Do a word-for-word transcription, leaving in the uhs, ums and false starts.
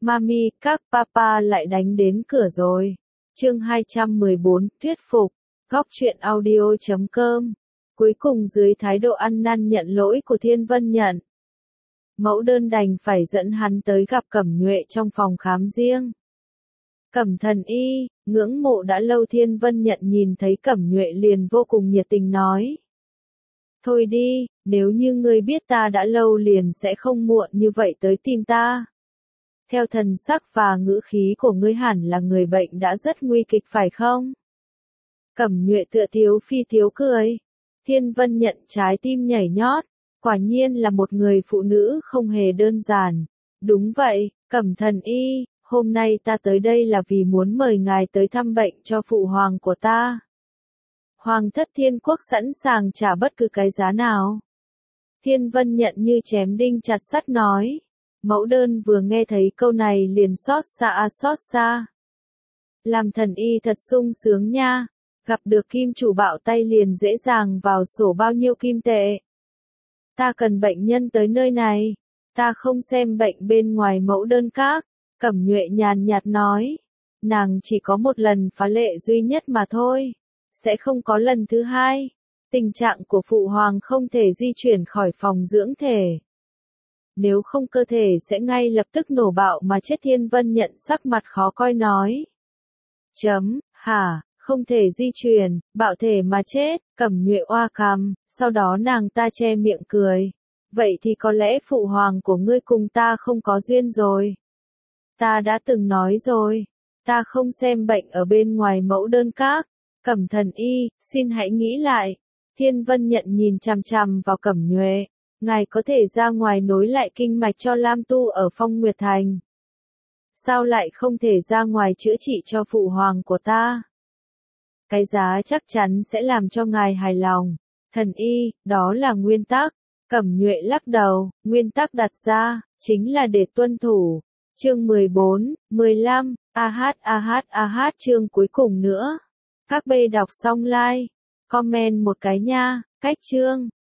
Mami, các papa lại đánh đến cửa rồi. Chương hai trăm mười bốn, thuyết phục. Góc truyện audio chấm com. Cuối cùng dưới thái độ ăn năn nhận lỗi của Thiên Vân Nhận, mẫu đơn đành phải dẫn hắn tới gặp Cẩm Nhuệ trong phòng khám riêng. Cẩm thần y, ngưỡng mộ đã lâu. Thiên Vân Nhận nhìn thấy Cẩm Nhuệ liền vô cùng nhiệt tình nói. Thôi đi, nếu như ngươi biết ta đã lâu liền sẽ không muộn như vậy tới tìm ta. Theo thần sắc và ngữ khí của ngươi hẳn là người bệnh đã rất nguy kịch phải không? Cẩm Nhuệ tựa thiếu phi thiếu cười. Thiên Vân Nhận trái tim nhảy nhót, quả nhiên là một người phụ nữ không hề đơn giản. Đúng vậy, Cẩm thần y, hôm nay ta tới đây là vì muốn mời ngài tới thăm bệnh cho phụ hoàng của ta. Hoàng thất Thiên Quốc sẵn sàng trả bất cứ cái giá nào. Thiên Vân Nhận như chém đinh chặt sắt nói. Mẫu đơn vừa nghe thấy câu này liền xót xa à xót xa. Làm thần y thật sung sướng nha, gặp được kim chủ bạo tay liền dễ dàng vào sổ bao nhiêu kim tệ. Ta cần bệnh nhân tới nơi này, ta không xem bệnh bên ngoài mẫu đơn các. Cẩm Nhuệ nhàn nhạt nói, nàng chỉ có một lần phá lệ duy nhất mà thôi, sẽ không có lần thứ hai. Tình trạng của phụ hoàng không thể di chuyển khỏi phòng dưỡng thể. Nếu không cơ thể sẽ ngay lập tức nổ bạo mà chết. Thiên Vân Nhận sắc mặt khó coi nói. Chấm, hả, không thể di chuyển, bạo thể mà chết. Cẩm Nhuệ oa cằm, sau đó nàng ta che miệng cười. Vậy thì có lẽ phụ hoàng của ngươi cùng ta không có duyên rồi. Ta đã từng nói rồi, ta không xem bệnh ở bên ngoài mẫu đơn các. Cẩm thần y, xin hãy nghĩ lại. Thiên Vân Nhận nhìn chằm chằm vào Cẩm Nhuệ. Ngài có thể ra ngoài nối lại kinh mạch cho Lam Tu ở Phong Nguyệt Thành. Sao lại không thể ra ngoài chữa trị cho phụ hoàng của ta? Cái giá chắc chắn sẽ làm cho ngài hài lòng. Thần y, đó là nguyên tắc. Cẩm Nhuệ lắc đầu, nguyên tắc đặt ra, chính là để tuân thủ. Chương mười bốn, mười lăm, a hát a hát a hát chương cuối cùng nữa. Các bê đọc xong like, comment một cái nha, cách chương.